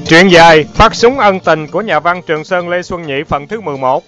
Truyện dài Phát súng ân tình của nhà văn Trường Sơn Lê Xuân Nhị phần thứ 11.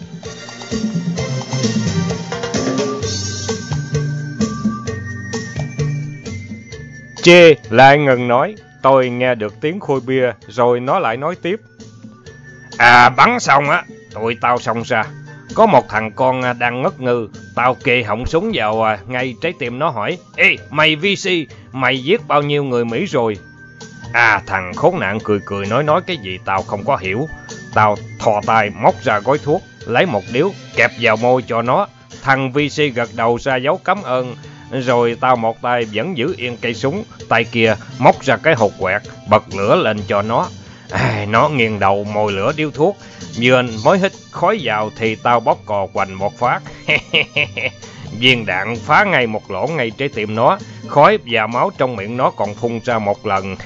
Chê lại ngừng nói. Tôi nghe được tiếng khui bia rồi nó lại nói tiếp. Bắn xong á, tụi tao xông ra. Có một thằng con đang ngất ngư. Tao kề họng súng vào ngay trái tim nó hỏi. Ê, mày VC, mày giết bao nhiêu người Mỹ rồi? Thằng khốn nạn cười cười nói cái gì tao không có hiểu. Tao thò tay móc ra gói thuốc, lấy một điếu kẹp vào môi cho nó. Thằng VC gật đầu ra dấu cảm ơn. Rồi tao một tay vẫn giữ yên cây súng, tay kia móc ra cái hột quẹt, bật lửa lên cho nó. Nó nghiêng đầu mồi lửa điếu thuốc. Vừa mới hít khói vào thì tao bóp cò quành một phát. Viên đạn phá ngay một lỗ ngay trái tim nó. Khói và máu trong miệng nó còn phun ra một lần.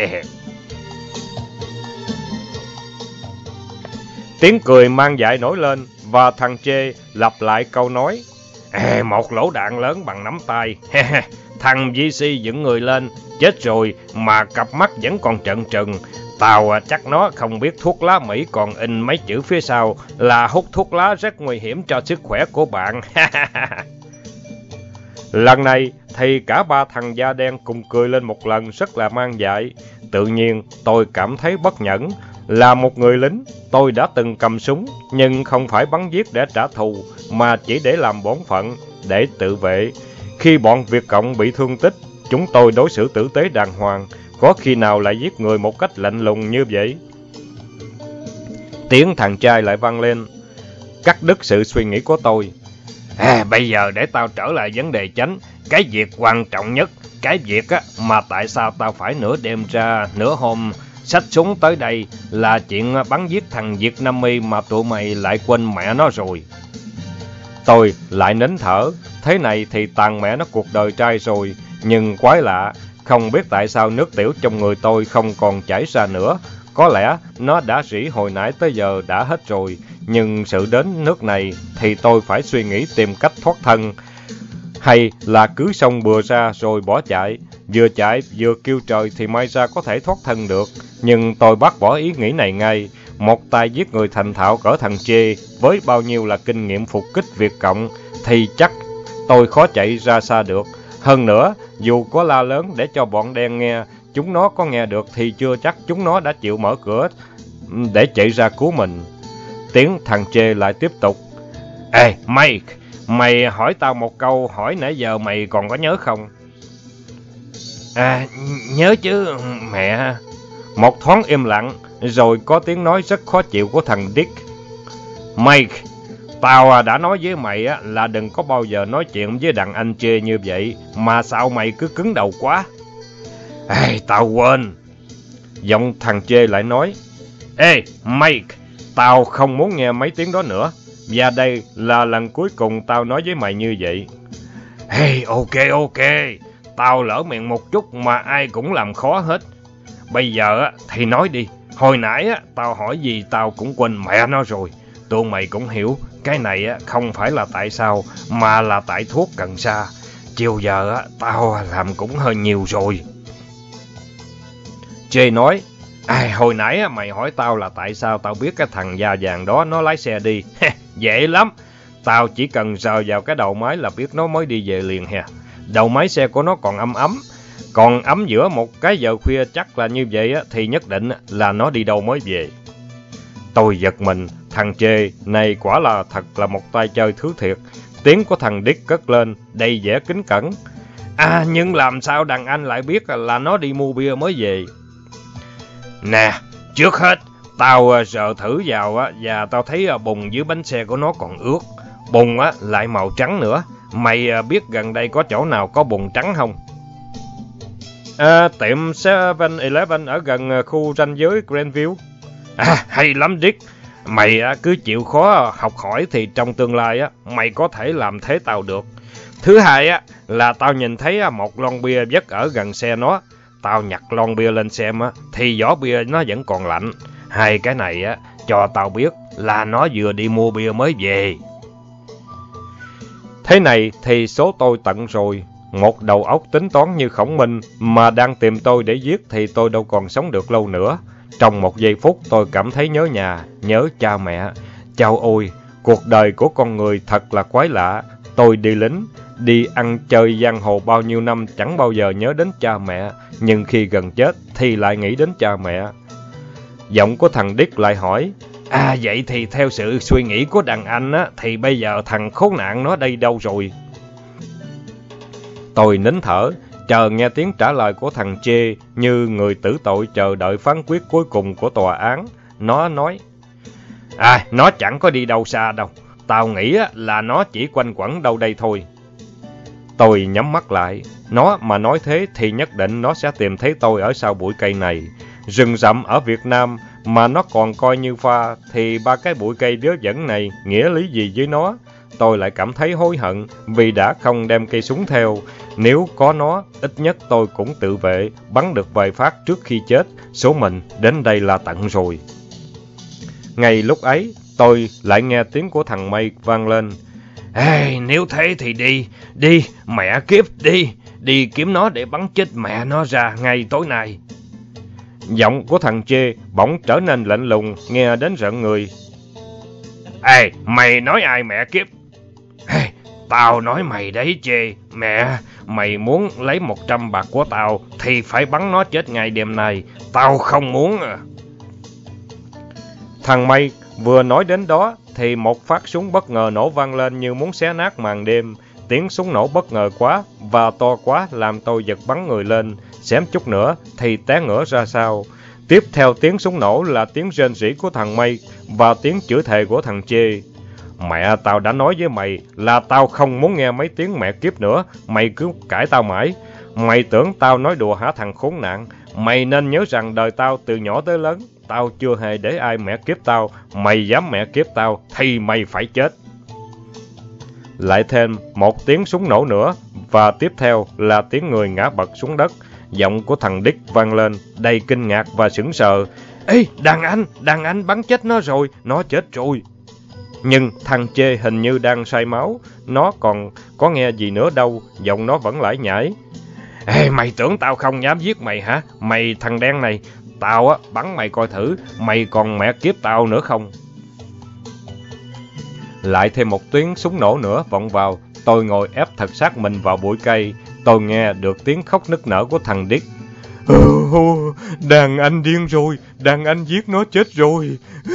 Tiếng cười mang dại nổi lên và thằng Chê lặp lại câu nói. Một lỗ đạn lớn bằng nắm tay. Thằng VC dựng người lên, chết rồi mà cặp mắt vẫn còn trợn trừng. Tao chắc nó không biết thuốc lá Mỹ còn in mấy chữ phía sau là hút thuốc lá rất nguy hiểm cho sức khỏe của bạn. Lần này thì cả ba thằng da đen cùng cười lên một lần rất là mang dại. Tự nhiên tôi cảm thấy bất nhẫn. Là một người lính, tôi đã từng cầm súng, nhưng không phải bắn giết để trả thù, mà chỉ để làm bổn phận, để tự vệ. Khi bọn Việt Cộng bị thương tích, chúng tôi đối xử tử tế đàng hoàng, có khi nào lại giết người một cách lạnh lùng như vậy? Tiếng thằng trai lại vang lên, cắt đứt sự suy nghĩ của tôi. Bây giờ để tao trở lại vấn đề chính. Cái việc quan trọng nhất, cái việc mà tại sao tao phải nửa đêm ra nửa hôm xách súng tới đây là chuyện bắn giết thằng Việt Nam My mà tụi mày lại quên mẹ nó rồi. Tôi lại nín thở. Thế này thì tàn mẹ nó cuộc đời trai rồi. Nhưng quái lạ, không biết tại sao nước tiểu trong người tôi không còn chảy ra nữa. Có lẽ nó đã rỉ hồi nãy tới giờ đã hết rồi. Nhưng sự đến nước này thì tôi phải suy nghĩ tìm cách thoát thân. Hay là cứ xông bừa ra rồi bỏ chạy. Vừa chạy vừa kêu trời thì may ra có thể thoát thân được. Nhưng tôi bác bỏ ý nghĩ này ngay. Một tay giết người thành thạo cỡ thằng Chê với bao nhiêu là kinh nghiệm phục kích Việt Cộng thì chắc tôi khó chạy ra xa được. Hơn nữa, dù có la lớn để cho bọn đen nghe, chúng nó có nghe được thì chưa chắc chúng nó đã chịu mở cửa để chạy ra cứu mình. Tiếng thằng Chê lại tiếp tục. Ê, Mike, mày hỏi tao một câu hỏi nãy giờ mày còn có nhớ không? Nhớ chứ, mẹ. Một thoáng im lặng, rồi có tiếng nói rất khó chịu của thằng Dick. Mike, tao đã nói với mày là đừng có bao giờ nói chuyện với đàn anh Chê như vậy, mà sao mày cứ cứng đầu quá? Tao quên. Giọng thằng Chê lại nói. Ê, Mike, tao không muốn nghe mấy tiếng đó nữa. Và đây là lần cuối cùng tao nói với mày như vậy. Ok. Tao lỡ miệng một chút mà ai cũng làm khó hết. Bây giờ thì nói đi. Hồi nãy tao hỏi gì tao cũng quên mẹ nó rồi. Tụi mày cũng hiểu, cái này không phải là tại sao, mà là tại thuốc cần sa. Chiều giờ tao làm cũng hơi nhiều rồi. Jay nói. Hồi nãy mày hỏi tao là tại sao tao biết cái thằng da vàng đó nó lái xe đi. Dễ lắm. Tao chỉ cần sờ vào cái đầu máy là biết nó mới đi về liền hè. Đầu máy xe của nó còn ấm. Còn ấm giữa một cái giờ khuya chắc là như vậy thì nhất định là nó đi đâu mới về. Tôi giật mình. Thằng Chê này quả là thật là một tay chơi thứ thiệt. Tiếng của thằng Dick cất lên đầy vẻ kính cẩn. Nhưng làm sao đàn anh lại biết là nó đi mua bia mới về? Nè, trước hết tao sờ thử vào và tao thấy bùn dưới bánh xe của nó còn ướt. Bùn lại màu trắng nữa. Mày biết gần đây có chỗ nào có bùn trắng không? Tiệm 7-Eleven ở gần khu ranh giới Grandview. Hay lắm Dick. Mày cứ chịu khó học hỏi thì trong tương lai mày có thể làm thế tao được. Thứ hai là tao nhìn thấy một lon bia vứt ở gần xe nó. Tao nhặt lon bia lên xem thì vỏ bia nó vẫn còn lạnh. Hai cái này cho tao biết là nó vừa đi mua bia mới về. Thế này thì số tôi tận rồi. Một đầu óc tính toán như Khổng Minh mà đang tìm tôi để giết thì tôi đâu còn sống được lâu nữa. Trong một giây phút tôi cảm thấy nhớ nhà, nhớ cha mẹ. Chao ôi, cuộc đời của con người thật là quái lạ. Tôi đi lính, đi ăn chơi giang hồ bao nhiêu năm chẳng bao giờ nhớ đến cha mẹ, nhưng khi gần chết thì lại nghĩ đến cha mẹ. Giọng của thằng Dick lại hỏi, vậy thì theo sự suy nghĩ của đàn anh á, thì bây giờ thằng khốn nạn nó đây đâu rồi? Tôi nín thở, chờ nghe tiếng trả lời của thằng Chê như người tử tội chờ đợi phán quyết cuối cùng của tòa án. Nó nói, nó chẳng có đi đâu xa đâu. Tao nghĩ là nó chỉ quanh quẩn đâu đây thôi. Tôi nhắm mắt lại. Nó mà nói thế thì nhất định nó sẽ tìm thấy tôi ở sau bụi cây này. Rừng rậm ở Việt Nam mà nó còn coi như pha, thì ba cái bụi cây vớ vẩn này nghĩa lý gì với nó? Tôi lại cảm thấy hối hận vì đã không đem cây súng theo. Nếu có nó, ít nhất tôi cũng tự vệ, bắn được vài phát trước khi chết. Số mình đến đây là tận rồi. Ngay lúc ấy, tôi lại nghe tiếng của thằng Mây vang lên. Nếu thế thì đi, mẹ kiếp đi kiếm nó để bắn chết mẹ nó ra ngay tối nay. Giọng của thằng Chê bỗng trở nên lạnh lùng, nghe đến rợn người. Mày nói ai mẹ kiếp? Tao nói mày đấy Chê. Mẹ, mày muốn lấy 100 bạc của tao thì phải bắn nó chết ngay đêm nay. Tao không muốn. Thằng Mây vừa nói đến đó thì một phát súng bất ngờ nổ vang lên như muốn xé nát màn đêm. Tiếng súng nổ bất ngờ quá và to quá làm tôi giật bắn người lên, xém chút nữa thì té ngửa ra sau. Tiếp theo tiếng súng nổ là tiếng rên rỉ của thằng Mây và tiếng chửi thề của thằng Chê. Mẹ, tao đã nói với mày là tao không muốn nghe mấy tiếng mẹ kiếp nữa, mày cứ cãi tao mãi. Mày tưởng tao nói đùa hả thằng khốn nạn? Mày nên nhớ rằng đời tao từ nhỏ tới lớn, tao chưa hề để ai mẹ kiếp tao. Mày dám mẹ kiếp tao thì mày phải chết. Lại thêm một tiếng súng nổ nữa và tiếp theo là tiếng người ngã bật xuống đất. Giọng của thằng Dick vang lên đầy kinh ngạc và sững sờ. Đàn anh bắn chết nó rồi, nó chết rồi. Nhưng thằng Chê hình như đang say máu, nó còn có nghe gì nữa đâu, giọng nó vẫn lải nhải. Mày tưởng tao không dám giết mày hả? Mày thằng đen này, tao bắn mày coi thử, mày còn mẹ kiếp tao nữa không? Lại thêm một tiếng súng nổ nữa vọng vào, tôi ngồi ép thật sát mình vào bụi cây. Tôi nghe được tiếng khóc nức nở của thằng Dick. Đàn anh điên rồi, đàn anh giết nó chết rồi.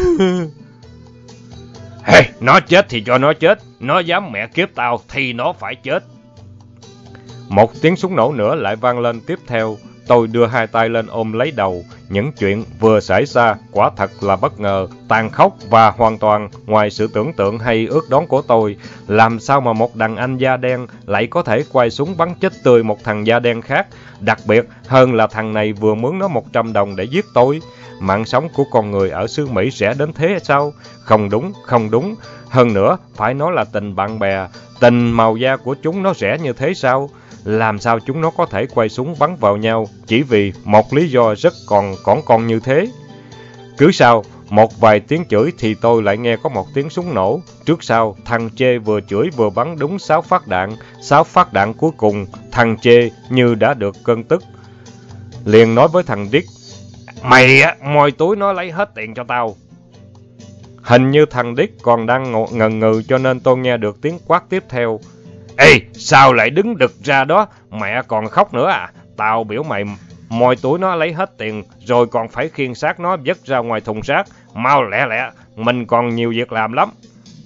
Nó chết thì cho nó chết, nó dám mẹ kiếp tao thì nó phải chết. Một tiếng súng nổ nữa lại vang lên tiếp theo. Tôi đưa hai tay lên ôm lấy đầu. Những chuyện vừa xảy ra quả thật là bất ngờ, tàn khốc và hoàn toàn ngoài sự tưởng tượng hay ước đoán của tôi. Làm sao mà một đàn anh da đen lại có thể quay súng bắn chết tươi một thằng da đen khác? Đặc biệt hơn là thằng này vừa mướn nó 100 đồng để giết tôi. Mạng sống của con người ở xứ Mỹ rẻ đến thế sao? Không đúng. Hơn nữa, phải nói là tình bạn bè. Tình màu da của chúng nó rẻ như thế sao? Làm sao chúng nó có thể quay súng bắn vào nhau chỉ vì một lý do rất con như thế? Cứ sau một vài tiếng chửi thì tôi lại nghe có một tiếng súng nổ. Trước sau, thằng Chê vừa chửi vừa bắn đúng 6 phát đạn. 6 phát đạn cuối cùng, thằng Chê như đã được cơn tức, liền nói với thằng Dick. Mày moi túi nó lấy hết tiền cho tao. Hình như thằng Dick còn đang ngần ngừ cho nên tôi nghe được tiếng quát tiếp theo. Sao lại đứng đực ra đó? Mẹ còn khóc nữa à? Tao biểu mày moi túi nó lấy hết tiền, rồi còn phải khiêng xác nó vứt ra ngoài thùng rác. Mau lẹ, mình còn nhiều việc làm lắm.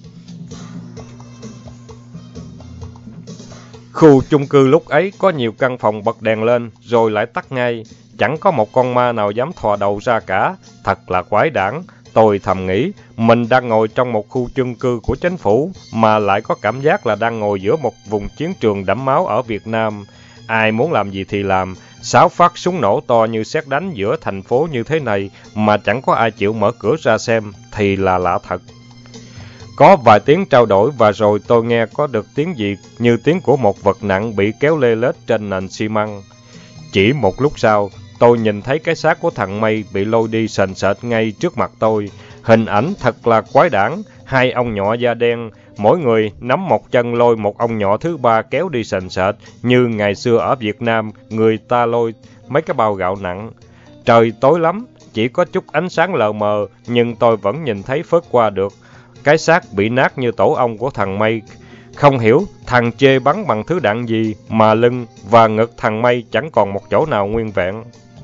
Khu chung cư lúc ấy có nhiều căn phòng bật đèn lên, rồi lại tắt ngay. Chẳng có một con ma nào dám thò đầu ra cả. Thật là quái đản. Tôi thầm nghĩ, mình đang ngồi trong một khu chung cư của chính phủ, mà lại có cảm giác là đang ngồi giữa một vùng chiến trường đẫm máu ở Việt Nam. Ai muốn làm gì thì làm. 6 phát súng nổ to như sét đánh giữa thành phố như thế này mà chẳng có ai chịu mở cửa ra xem thì là lạ thật. Có vài tiếng trao đổi và rồi tôi nghe có được tiếng gì như tiếng của một vật nặng bị kéo lê lết trên nền xi măng. Chỉ một lúc sau, tôi nhìn thấy cái xác của thằng Mây bị lôi đi sền sệt ngay trước mặt tôi. Hình ảnh thật là quái đản. Hai ông nhọ da đen, mỗi người nắm một chân lôi một ông nhọ thứ ba kéo đi sền sệt, như ngày xưa ở Việt Nam người ta lôi mấy cái bao gạo nặng. Trời tối lắm, chỉ có chút ánh sáng lờ mờ, nhưng tôi vẫn nhìn thấy phớt qua được cái xác bị nát như tổ ong của thằng May. Không hiểu thằng Chê bắn bằng thứ đạn gì mà lưng và ngực thằng May chẳng còn một chỗ nào nguyên vẹn.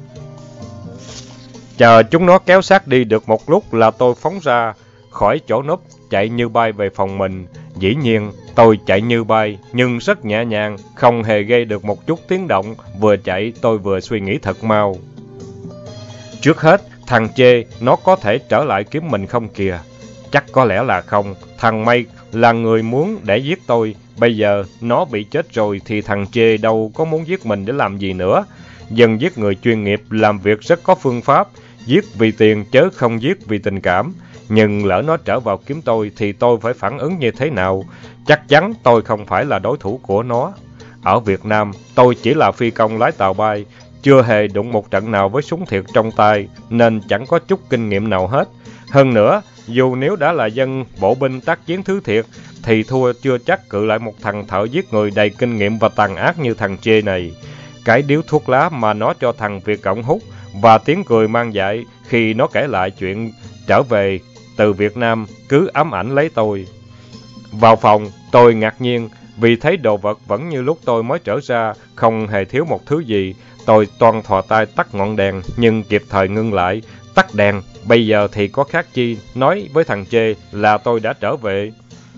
Chờ chúng nó kéo xác đi được một lúc là tôi phóng ra khỏi chỗ núp, chạy như bay về phòng mình. Dĩ nhiên, tôi chạy như bay, nhưng rất nhẹ nhàng, không hề gây được một chút tiếng động. Vừa chạy, tôi vừa suy nghĩ thật mau. Trước hết, thằng Chê, nó có thể trở lại kiếm mình không kìa? Chắc có lẽ là không. Thằng May là người muốn để giết tôi. Bây giờ, nó bị chết rồi thì thằng Chê đâu có muốn giết mình để làm gì nữa. Dân giết người chuyên nghiệp làm việc rất có phương pháp. Giết vì tiền chớ không giết vì tình cảm. Nhưng lỡ nó trở vào kiếm tôi thì tôi phải phản ứng như thế nào? Chắc chắn tôi không phải là đối thủ của nó. Ở Việt Nam, tôi chỉ là phi công lái tàu bay, chưa hề đụng một trận nào với súng thiệt trong tay, nên chẳng có chút kinh nghiệm nào hết. Hơn nữa, dù nếu đã là dân bộ binh tác chiến thứ thiệt, thì thua chưa chắc cự lại một thằng thợ giết người đầy kinh nghiệm và tàn ác như thằng Chê này. Cái điếu thuốc lá mà nó cho thằng Việt Cộng hút và tiếng cười mang dại khi nó kể lại chuyện trở về từ Việt Nam cứ ám ảnh lấy tôi. Vào phòng, tôi ngạc nhiên vì thấy đồ vật vẫn như lúc tôi mới trở ra, không hề thiếu một thứ gì. Tôi toan thò tay tắt ngọn đèn nhưng kịp thời ngưng lại. Tắt đèn, bây giờ thì có khác chi nói với thằng Chê là tôi đã trở về.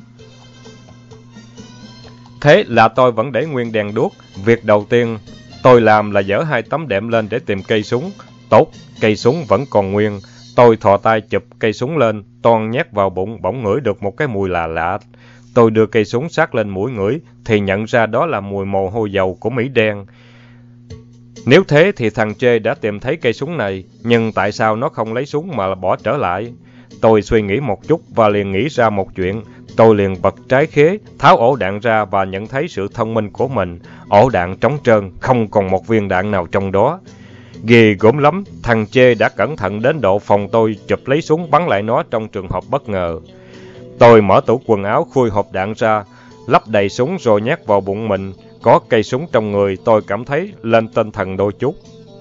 Thế là tôi vẫn để nguyên đèn đuốc. Việc đầu tiên tôi làm là dỡ 2 tấm đệm lên để tìm cây súng. Tốt, cây súng vẫn còn nguyên. Tôi thò tay chụp cây súng lên, toan nhét vào bụng, bỗng ngửi được một cái mùi lạ lạ. Tôi đưa cây súng sát lên mũi ngửi, thì nhận ra đó là mùi mồ hôi dầu của Mỹ đen. Nếu thế thì thằng Chê đã tìm thấy cây súng này, nhưng tại sao nó không lấy súng mà bỏ trở lại? Tôi suy nghĩ một chút và liền nghĩ ra một chuyện. Tôi liền bật trái khế, tháo ổ đạn ra và nhận thấy sự thông minh của mình. Ổ đạn trống trơn, không còn một viên đạn nào trong đó. Ghê gớm lắm, thằng Chê đã cẩn thận đến độ phòng tôi chụp lấy súng bắn lại nó trong trường hợp bất ngờ. Tôi mở tủ quần áo khui hộp đạn ra, lắp đầy súng rồi nhét vào bụng mình. Có cây súng trong người, tôi cảm thấy lên tinh thần đôi chút.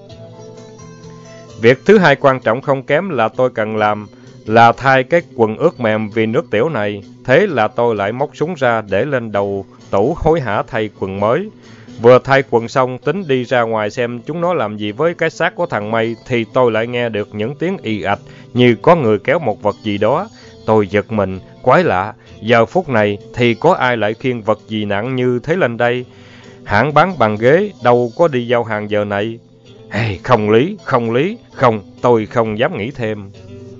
Việc thứ hai quan trọng không kém là tôi cần làm là thay cái quần ướt mềm vì nước tiểu này. Thế là tôi lại móc súng ra để lên đầu tủ hối hả thay quần mới. Vừa thay quần xong tính đi ra ngoài xem chúng nó làm gì với cái xác của thằng May thì tôi lại nghe được những tiếng ì ạch như có người kéo một vật gì đó. Tôi giật mình, quái lạ, giờ phút này thì có ai lại khiêng vật gì nặng như thế lên đây? Hãng bán bàn ghế đâu có đi giao hàng giờ này. Hey, không, tôi không dám nghĩ thêm.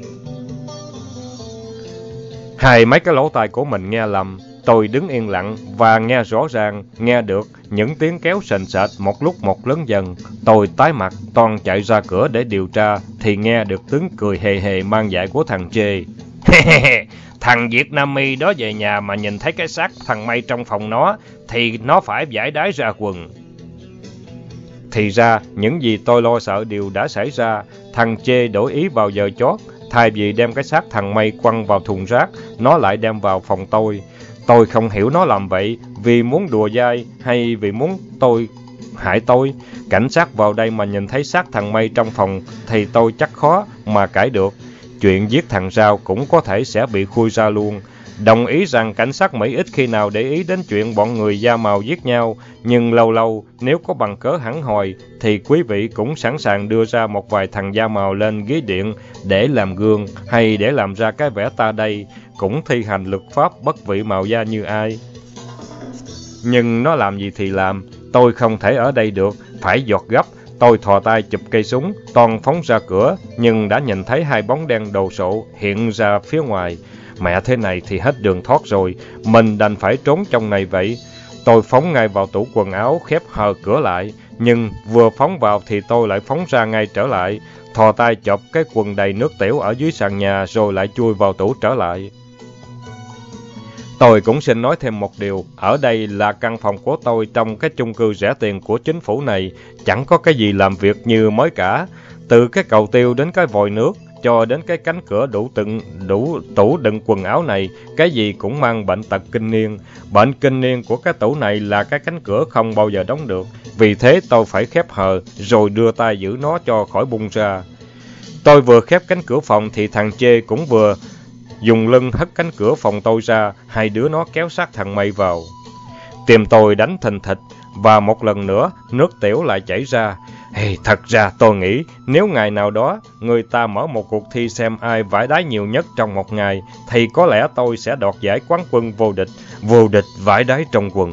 Hai mấy cái lỗ tai của mình nghe lầm. Tôi đứng yên lặng và nghe rõ ràng, nghe được những tiếng kéo sền sệt một lúc một lớn dần. Tôi tái mặt, toan chạy ra cửa để điều tra, thì nghe được tiếng cười hề hề mang dại của thằng Chê. Thằng Việt Nam mi đó về nhà mà nhìn thấy cái xác thằng May trong phòng nó, thì nó phải vải đái ra quần. Thì ra, những gì tôi lo sợ đều đã xảy ra. Thằng Chê đổi ý vào giờ chót. Thay vì đem cái xác thằng May quăng vào thùng rác, nó lại đem vào phòng tôi. Tôi không hiểu nó làm vậy vì muốn đùa dai hay vì muốn hại tôi. Cảnh sát vào đây mà nhìn thấy xác thằng May trong phòng thì tôi chắc khó mà cãi được. Chuyện giết thằng Rao cũng có thể sẽ bị khui ra luôn. Đồng ý rằng cảnh sát Mỹ ít khi nào để ý đến chuyện bọn người da màu giết nhau, nhưng lâu lâu nếu có bằng cớ hẳn hoi thì quý vị cũng sẵn sàng đưa ra một vài thằng da màu lên ghế điện để làm gương hay để làm ra cái vẻ ta đây cũng thi hành luật pháp bất vị màu da như ai. Nhưng nó làm gì thì làm, tôi không thể ở đây được, phải giọt gấp. Tôi thò tay chụp cây súng, toan phóng ra cửa, nhưng đã nhìn thấy 2 bóng đen đồ sộ hiện ra phía ngoài. Mẹ, thế này thì hết đường thoát rồi, mình đành phải trốn trong này vậy. Tôi phóng ngay vào tủ quần áo, khép hờ cửa lại, nhưng vừa phóng vào thì tôi lại phóng ra ngay trở lại, thò tay chộp cái quần đầy nước tiểu ở dưới sàn nhà rồi lại chui vào tủ trở lại. Tôi cũng xin nói thêm một điều, ở đây là căn phòng của tôi trong cái chung cư rẻ tiền của chính phủ này, chẳng có cái gì làm việc như mới cả, từ cái cầu tiêu đến cái vòi nước, cho đến cái cánh cửa đủ tủ đựng quần áo này, cái gì cũng mang bệnh tật kinh niên. Bệnh kinh niên của cái tủ này là cái cánh cửa không bao giờ đóng được, vì thế tôi phải khép hờ rồi đưa tay giữ nó cho khỏi bung ra. Tôi vừa khép cánh cửa phòng thì thằng Chê cũng vừa dùng lưng hất cánh cửa phòng tôi ra, hai đứa nó kéo sát thằng Mây vào. Tim tôi đánh thình thịch và một lần nữa nước tiểu lại chảy ra. Thật ra tôi nghĩ nếu ngày nào đó người ta mở một cuộc thi xem ai vải đái nhiều nhất trong một ngày thì có lẽ tôi sẽ đoạt giải quán quân vô địch vải đái trong quần.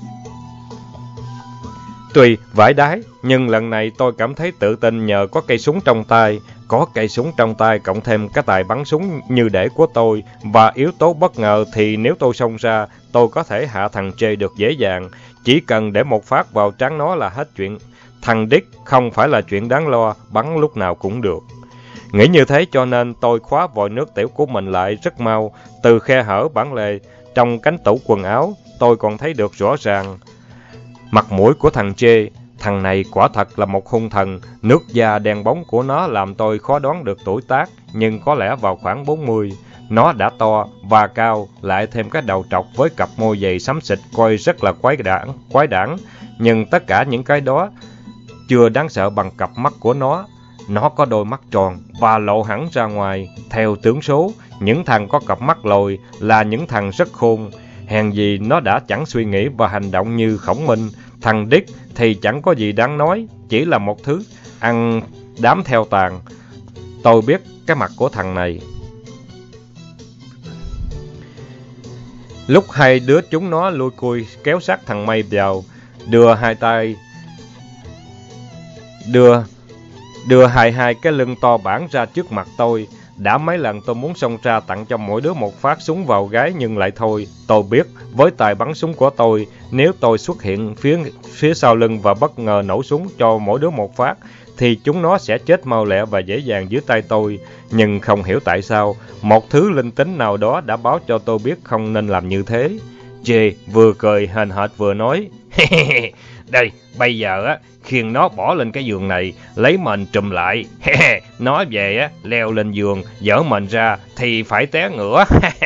Tuy vải đái, nhưng lần này tôi cảm thấy tự tin nhờ có cây súng trong tay. Có cây súng trong tay cộng thêm cái tài bắn súng như để của tôi và yếu tố bất ngờ thì nếu tôi xông ra, tôi có thể hạ thằng Chê được dễ dàng. Chỉ cần để một phát vào trán nó là hết chuyện. Thằng Dick không phải là chuyện đáng lo, bắn lúc nào cũng được. Nghĩ như thế cho nên tôi khóa vòi nước tiểu của mình lại rất mau. Từ khe hở bản lề trong cánh tủ quần áo, tôi còn thấy được rõ ràng mặt mũi của thằng Chê. Thằng này quả thật là một hung thần. Nước da đen bóng của nó làm tôi khó đoán được tuổi tác, nhưng có lẽ vào khoảng 40. Nó đã to và cao, lại thêm cái đầu trọc với cặp môi dày xám xịt coi rất là quái đản. Nhưng tất cả những cái đó chưa đáng sợ bằng cặp mắt của nó. Nó có đôi mắt tròn và lộ hẳn ra ngoài. Theo tướng số, những thằng có cặp mắt lồi là những thằng rất khôn. Hèn gì nó đã chẳng suy nghĩ và hành động như Khổng Minh. Thằng Dick thì chẳng có gì đáng nói, chỉ là một thứ ăn đám theo tàn. Tôi biết cái mặt của thằng này. Lúc hai đứa chúng nó lui cui kéo sát thằng Mây vào, đưa hai cái lưng to bản ra trước mặt tôi. Đã mấy lần tôi muốn xông ra tặng cho mỗi đứa một phát súng vào gáy nhưng lại thôi. Tôi biết với tài bắn súng của tôi, nếu tôi xuất hiện phía sau lưng và bất ngờ nổ súng cho mỗi đứa một phát thì chúng nó sẽ chết mau lẹ và dễ dàng dưới tay tôi. Nhưng không hiểu tại sao, một thứ linh tính nào đó đã báo cho tôi biết không nên làm như thế. Jay vừa cười hền hệt vừa nói, đây, bây giờ á, khiêng nó bỏ lên cái giường này, lấy mền trùm lại. Nó về á, leo lên giường, dỡ mền ra thì phải té ngửa.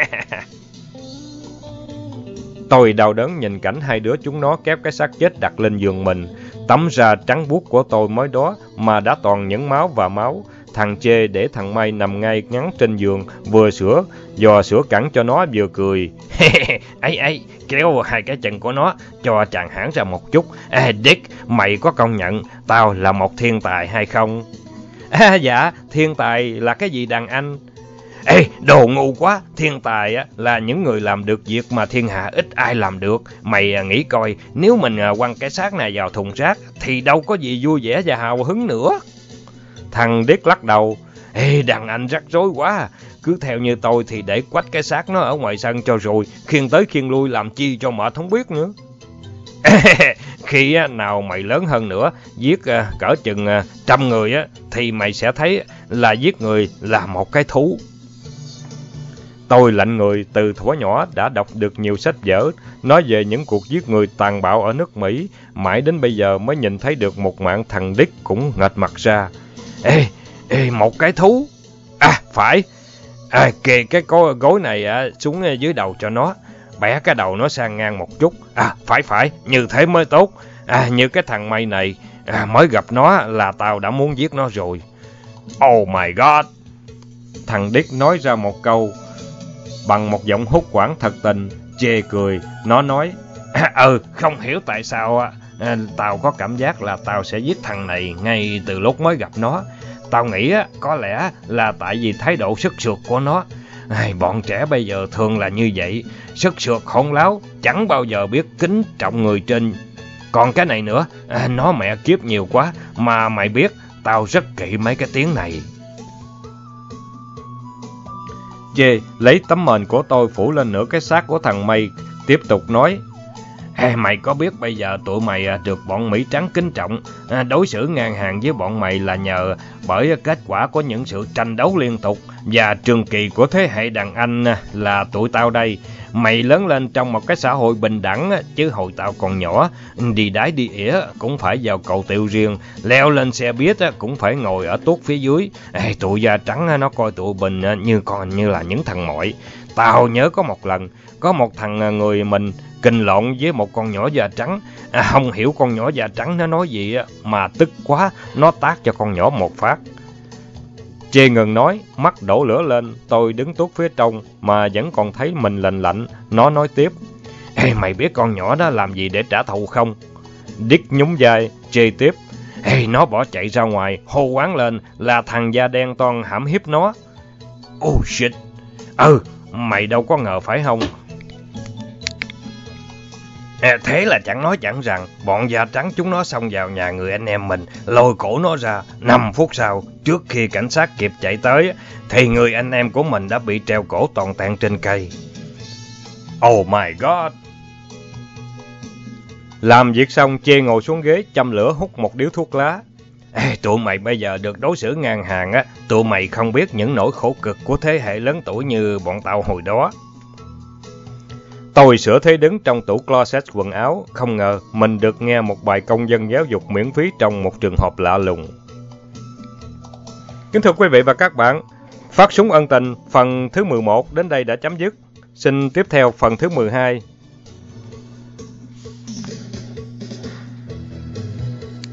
Tôi đau đớn nhìn cảnh hai đứa chúng nó kéo cái xác chết đặt lên giường mình. Tấm da trắng buốt của tôi mới đó mà đã toàn những máu và máu. Thằng Chê để thằng May nằm ngay ngắn trên giường, vừa dò sữa cẳng cho nó vừa cười. Ấy, kéo hai cái chân của nó cho tràn hãng ra một chút. Dick, mày có công nhận tao là một thiên tài hay không? Dạ, thiên tài là cái gì đàn anh? Đồ ngu quá, thiên tài á là những người làm được việc mà thiên hạ ít ai làm được. Mày nghĩ coi, nếu mình quăng cái xác này vào thùng rác thì đâu có gì vui vẻ và hào hứng nữa. Thằng Dick lắc đầu. Đàn anh rắc rối quá. Cứ theo như tôi thì để quách cái xác nó ở ngoài sân cho rồi, khiêng tới khiêng lui làm chi cho mệt không biết nữa. Khi nào mày lớn hơn nữa, giết cỡ chừng 100 người á, thì mày sẽ thấy là giết người là một cái thú. Tôi lạnh người, từ thuở nhỏ đã đọc được nhiều sách vở nói về những cuộc giết người tàn bạo ở nước Mỹ, mãi đến bây giờ mới nhìn thấy được một mạng. Thằng Dick cũng nghệt mặt ra. Một cái thú? Phải. Kề cái gối này xuống dưới đầu cho nó, bẻ cái đầu nó sang ngang một chút. Phải, như thế mới tốt. Như cái thằng Mây này, mới gặp nó là tao đã muốn giết nó rồi. Oh my God! Thằng Dick nói ra một câu bằng một giọng hốt hoảng thật tình. Chê cười, nó nói, không hiểu tại sao tao có cảm giác là tao sẽ giết thằng này ngay từ lúc mới gặp nó. Tao nghĩ có lẽ là tại vì thái độ sức sượt của nó. Bọn trẻ bây giờ thường là như vậy, sức sượt hỗn láo, chẳng bao giờ biết kính trọng người trên. Còn cái này nữa, nó mẹ kiếp nhiều quá, mà mày biết, tao rất kỵ mấy cái tiếng này. Jay lấy tấm mền của tôi phủ lên nửa cái xác của thằng Mây, tiếp tục nói, mày có biết bây giờ tụi mày được bọn Mỹ trắng kính trọng, đối xử ngang hàng với bọn mày là nhờ bởi kết quả của những sự tranh đấu liên tục và trường kỳ của thế hệ đàn anh là tụi tao đây. Mày lớn lên trong một cái xã hội bình đẳng, chứ hồi tao còn nhỏ, đi đái đi ỉa cũng phải vào cầu tiêu riêng, leo lên xe buýt cũng phải ngồi ở tuốt phía dưới. Tụi da trắng nó coi tụi mình như là những thằng mọi. Tao nhớ có một lần, có một thằng người mình kình lộn với một con nhỏ da trắng. Không hiểu con nhỏ da trắng nó nói gì mà tức quá, nó tát cho con nhỏ một phát. Chê ngừng nói, mắt đổ lửa lên. Tôi đứng tuốt phía trong mà vẫn còn thấy mình lạnh lạnh. Nó nói tiếp. Ê, mày biết con nhỏ đó làm gì để trả thù không? Dick nhún vai. Chê tiếp. Ê, nó bỏ chạy ra ngoài, hô quán lên là thằng da đen toan hãm hiếp nó. Oh shit. Mày đâu có ngờ phải không? Thế là chẳng nói chẳng rằng, bọn da trắng chúng nó xông vào nhà người anh em mình, lôi cổ nó ra. 5 phút sau, trước khi cảnh sát kịp chạy tới, thì người anh em của mình đã bị treo cổ toàn tàn trên cây. Oh my god. Làm việc xong, Chê ngồi xuống ghế châm lửa hút một điếu thuốc lá. Tụi mày bây giờ được đối xử ngang hàng á, tụi mày không biết những nỗi khổ cực của thế hệ lớn tuổi như bọn tao hồi đó. Tôi sửa thế đứng trong tủ closet quần áo, không ngờ mình được nghe một bài công dân giáo dục miễn phí trong một trường hợp lạ lùng. Kính thưa quý vị và các bạn, Phát súng ân tình phần thứ 11 đến đây đã chấm dứt. Xin tiếp theo phần thứ 12.